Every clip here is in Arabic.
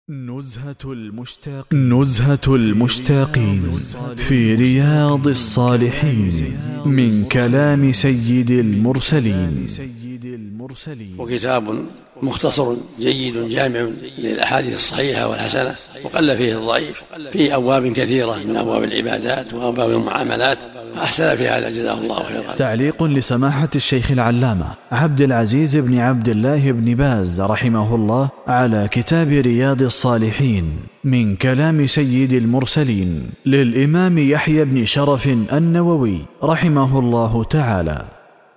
نزهة المشتاقين في رياض الصالحين من كلام سيد المرسلين. وكتاب مختصر جيد جامع للأحاديث الصحيحة والحسنة، وقل فيه الضعيف، في أبواب كثيرة من أبواب العبادات وأبواب المعاملات، أحسن في هذا جزاه الله خيرا. تعليق لسماحة الشيخ العلامة عبد العزيز بن عبد الله بن باز رحمه الله على كتاب رياض الصالحين من كلام سيد المرسلين للإمام يحيى بن شرف النووي رحمه الله تعالى.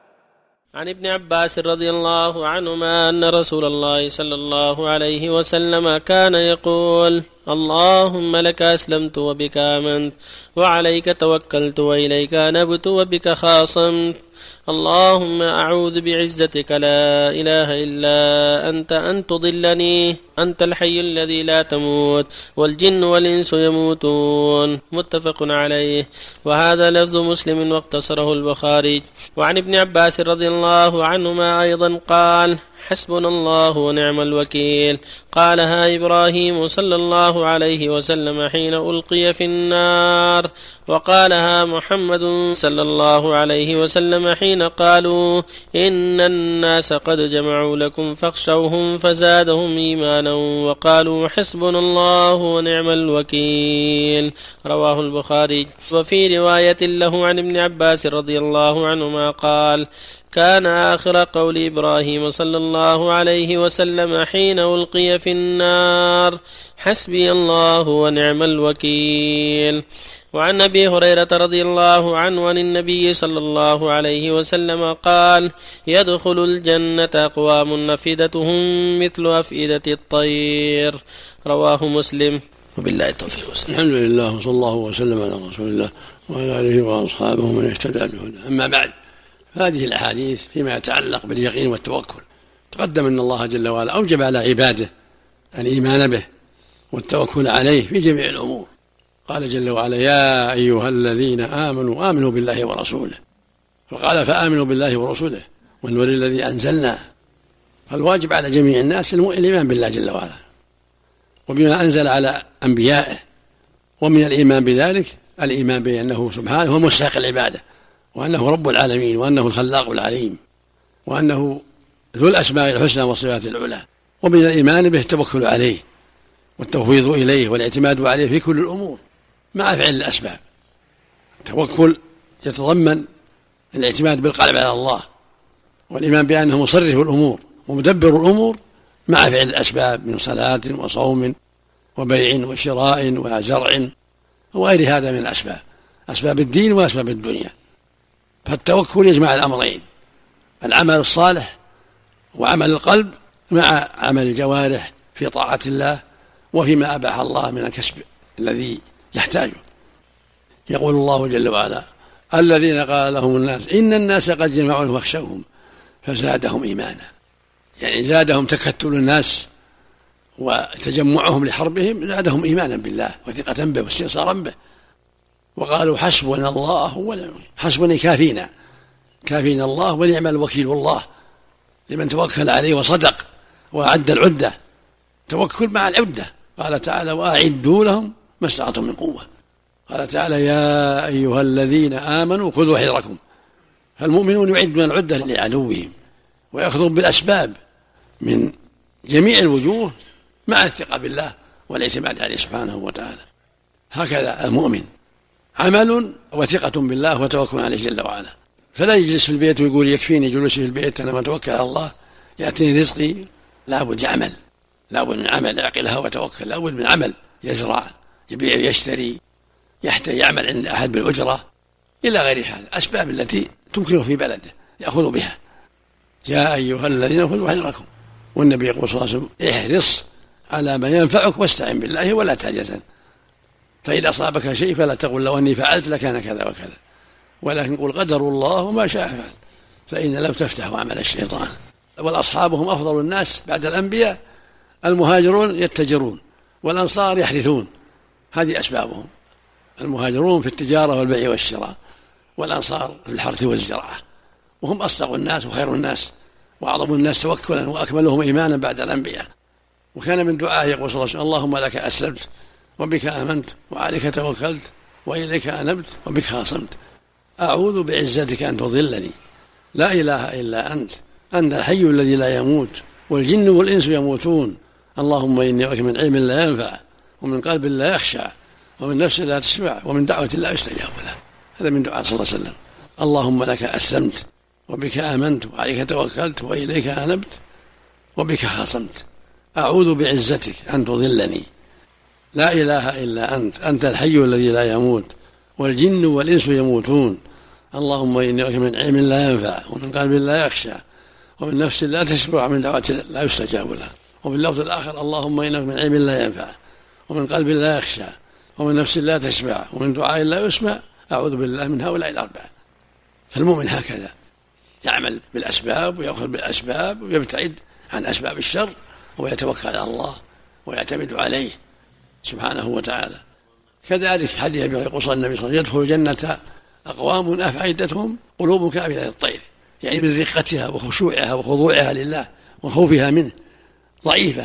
عن ابن عباس رضي الله عنهما أن رسول الله صلى الله عليه وسلم كان يقول: اللهم لك أسلمت وبك آمنت وعليك توكلت وإليك أنبت وبك خاصمت. اللهم أعوذ بعزتك لا إله إلا أنت أن تضلني، أنت الحي الذي لا تموت والجن والإنس يموتون. متفق عليه، وهذا لفظ مسلم واقتصره البخاري. وعن ابن عباس رضي الله عنهما أيضا قال: حسبنا الله ونعم الوكيل. قالها إبراهيم صلى الله عليه وسلم حين ألقي في النار، وقالها محمد صلى الله عليه وسلم حين قالوا إن الناس قد جمعوا لكم فاخشوهم فزادهم إيمانا وقالوا حسبنا الله ونعم الوكيل. رواه البخاري. وفي رواية له عن ابن عباس رضي الله عنهما قال: كان آخر قول إبراهيم صلى الله عليه وسلم حين ألقي في النار: حسبي الله ونعم الوكيل. وعن أبي هريرة رضي الله عنه عن النبي صلى الله عليه وسلم قال: يدخل الجنة أقوام نفدتهم مثل أفئدة الطير. رواه مسلم. وبالله التوفيق. الحمد لله وصلى الله وسلم على رسول الله وعلى آله وأصحابه من اهتدى بهداه. أما بعد، هذه الأحاديث فيما يتعلق باليقين والتوكل. تقدم أن الله جل وعلا أوجب على عباده الإيمان به والتوكل عليه في جميع الأمور. قال جل وعلا: يا أيها الذين آمنوا آمنوا بالله ورسوله. فقال: فآمنوا بالله ورسوله والنور الذي أنزلنا. فالواجب على جميع الناس الإيمان بالله جل وعلا وبما أنزل على أنبيائه، ومن الإيمان بذلك الإيمان بأنه سبحانه هو مستحق العبادة، وأنه رب العالمين، وأنه الخلاق العليم، وأنه ذو الأسماء الحسنى والصفات العلى. ومن الإيمان به التوكل عليه والتفويض إليه والاعتماد عليه في كل الأمور مع فعل الأسباب. التوكل يتضمن الاعتماد بالقلب على الله، والإيمان بأنه مصرف الأمور ومدبر الأمور مع فعل الأسباب من صلاة وصوم وبيع وشراء وزرع وغير هذا من الأسباب، أسباب الدين وأسباب الدنيا. فالتوكل يجمع الأمرين: العمل الصالح وعمل القلب مع عمل الجوارح في طاعة الله وفيما أباح الله من الكسب الذي يحتاجه. يقول الله جل وعلا: الذين قال لهم الناس إن الناس قد جمعوا لهم فاخشوهم فزادهم إيمانا. يعني زادهم تكتل الناس وتجمعهم لحربهم، زادهم إيمانا بالله وثقة به واستنصارا به. وقالوا حسبنا الله ونعم، حسبنا كافينا الله ونعم الوكيل الله لمن توكل عليه وصدق وأعد العدة. توكل مع العدة. قال تعالى: وأعدوا لهم ما استطعتم من قوة. قال تعالى: يا أيها الذين آمنوا خذوا حذركم. فالمؤمنون يعدون العدة لعدوهم ويأخذون بالأسباب من جميع الوجوه مع الثقة بالله والاعتماد عليه سبحانه وتعالى. هكذا المؤمن: عمل وثقة بالله وتوكل عليه جل وعلا. فلا يجلس في البيت ويقول يكفيني جلوسي في البيت أنا ما توكل على الله يأتيني رزقي. لا بد يعمل، لا بد من عمل يعقلها وتوكل، لا بد من عمل يزرع يبيع يشتري يعمل عند أحد بالأجرة إلى غير هذا، أسباب التي تمكنه في بلده يأخذ بها. يا أيها الذين خذوا حذركم. والنبي يقول صلى الله عليه وسلم: احرص على ما ينفعك واستعن بالله ولا تعجزن. فإذا أصابك شيء فلا تقل لو أني فعلت لكان كذا وكذا، ولكن قل قدر الله وما شاء فعل، فإن لم تفتحوا عمل الشيطان. والأصحاب هم أفضل الناس بعد الأنبياء: المهاجرون يتجرون والأنصار يحرثون. هذه أسبابهم: المهاجرون في التجارة والبيع والشراء، والأنصار في الحرث والزراعة. وهم أصدق الناس وخير الناس وأعظم الناس توكلا وأكملهم إيمانا بعد الأنبياء. وكان من دعائه يقول صلى الله عليه وسلم: اللهم لك أسلمت وبك آمنت وعليك توكلت وإليك أنبت وبك خاصمت، أعوذ بعزتك أن تضلني، لا إله إلا أنت الحي الذي لا يموت والجن والإنس يموتون، اللهم إني أعوذ من علم لا ينفع ومن قلب لا يخشع ومن نفس لا تشبع ومن دعوة لا يستجاب له. هذا من دعاء صلى الله عليه وسلم: اللهم لك أسلمت وبك آمنت وعليك توكلت وإليك أنبت وبك خاصمت، أعوذ بعزتك أن تضلني، لا إله إلا أنت الحي الذي لا يموت والجن والإنس يموتون، اللهم إني أعوذ من علم لا ينفع ومن قلب لا يخشع ومن نفس لا تشبع ومن دعوة لا يستجاب له. وفي اللفظ الآخر: اللهم إني من علم لا ينفع ومن قلب لا يخشع ومن نفس لا تشبع ومن دعاء لا يسمع، أعوذ بالله من هؤلاء الأربعة. فالمؤمن هكذا يعمل بالأسباب ويأخذ بالأسباب ويبتعد عن أسباب الشر ويتوكل على الله ويعتمد عليه سبحانه وتعالى. كذلك حديث أبي هريرة يقول النبي صلى الله عليه وسلم: يدخل الجنة أقوام أفئدتهم قلوب كأفئدة الطير، يعني برقتها وخشوعها وخضوعها لله وخوفها منه، ضعيفة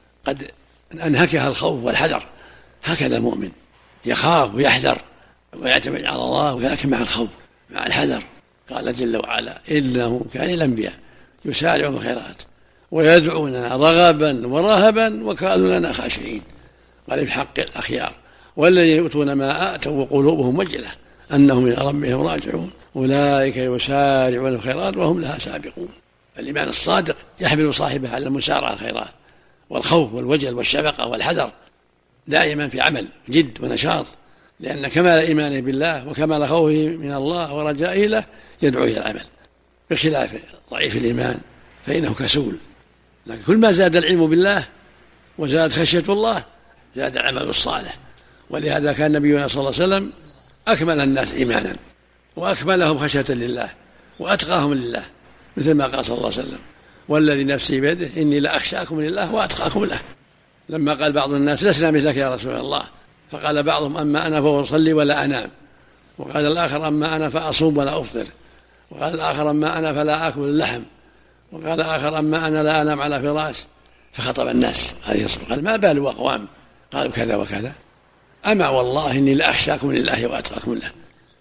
قد أنهكها الخوف والحذر. هكذا المؤمن يخاف ويحذر ويعتمد على الله، ولكن مع الخوف مع الحذر. قال جل وعلا: إنهم كانوا الأنبياء يسارعون الخيرات ويدعوننا رغبا ورهبا وكانوا لنا خاشعين. قال في حق الأخيار: والذين يؤتون ما آتوا وقلوبهم وجلة أنهم إلى ربهم راجعون أولئك يسارعون الخيرات وهم لها سابقون. الإيمان الصادق يحمل صاحبه على المسارعة الخيرات والخوف والوجل والشفقة والحذر، دائما في عمل جد ونشاط، لأن كمال إيمانه بالله وكمال خوفه من الله ورجائه له يدعو إلى العمل، بخلاف ضعيف الإيمان فإنه كسول. لكن كل ما زاد العلم بالله وزاد خشية الله زاد العمل الصالح. ولهذا كان نبينا صلى الله عليه وسلم أكمل الناس إيمانا وأكملهم خشية لله وأتقاهم لله، مثل ما قال صلى الله عليه وسلم: والذي نفسي بيده إني لأخشاكم لله وأتقاكم له. لما قال بعض الناس: لسنا مثلك يا رسول الله، فقال بعضهم: أما أنا فأصلي ولا أنام، وقال الآخر: أما أنا فأصوم ولا أفطر، وقال الآخر: أما أنا فلا آكل اللحم، وقال الآخر: أما أنا لا أنام على فراش. فخطب الناس عليه الصلاة والسلام: قال: ما بال أقوام قالوا كذا وكذا، أما والله إني لأخشاكم لله وأتقاكم له،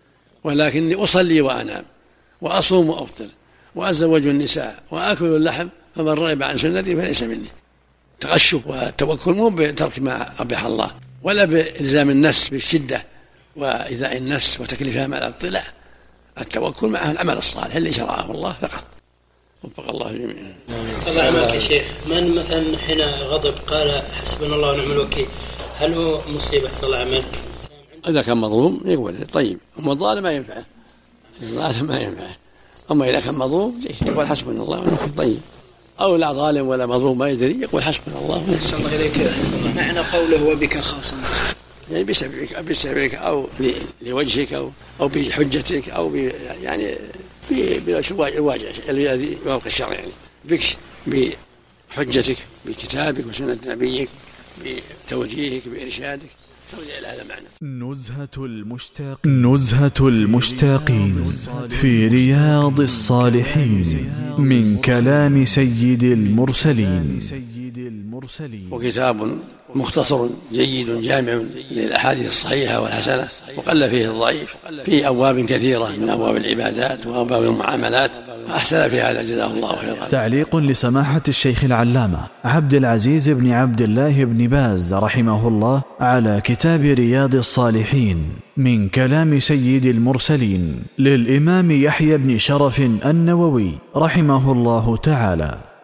ولكني أصلي وأنام وأصوم وأفطر وأتزوج النساء وأكل اللحم، فمن رغب عن سنتي فليس مني. تغشب والتوكل مو بترك ما أباح الله ولا بإلزام النفس بالشدة وإيذاء النفس وتكليفها مع الاطلاع، التوكل معه العمل الصالح اللي شرعه الله فقط. وفق الله جميعا. صلى الله عليك يا شيخ، من مثلا حين غضب قال حسبنا الله ونعم الوكيل، هل هو مصيبة صلى الله عليك؟ إذا كان مظلوم يقول طيب، أما الظالم ما ينفعه، الظالم ما ينفعه. أما إذا كان مظلوم يقول حسبنا الله ونعم الوكيل. طيب، أو لا ظالم ولا مظلوم ما يدري يقول حسبنا الله ونعم الوكيل. صلى الله عليك معنى قوله وبك خاصمت، يعني بسببك أو لوجهك أو بحجتك أو يعني بالواجع الذي يوافق الشرع، يعني بك بحجتك بكتابك وسنة نبيك بتوجيهك بإرشادك توجه إلى هذا المعنى. نزهة المشتاقين في رياض الصالحين من كلام سيد المرسلين. وكتاب مختصر جيد جامع للأحاديث الصحيحة والحسنة، وقل فيه الضعيف، في أبواب كثيرة من أبواب العبادات وأبواب المعاملات، أحسن في هذا جزاه الله خيرا. تعليق لسماحة الشيخ العلامة عبد العزيز بن عبد الله بن باز رحمه الله على كتاب رياض الصالحين من كلام سيد المرسلين للإمام يحيى بن شرف النووي رحمه الله تعالى.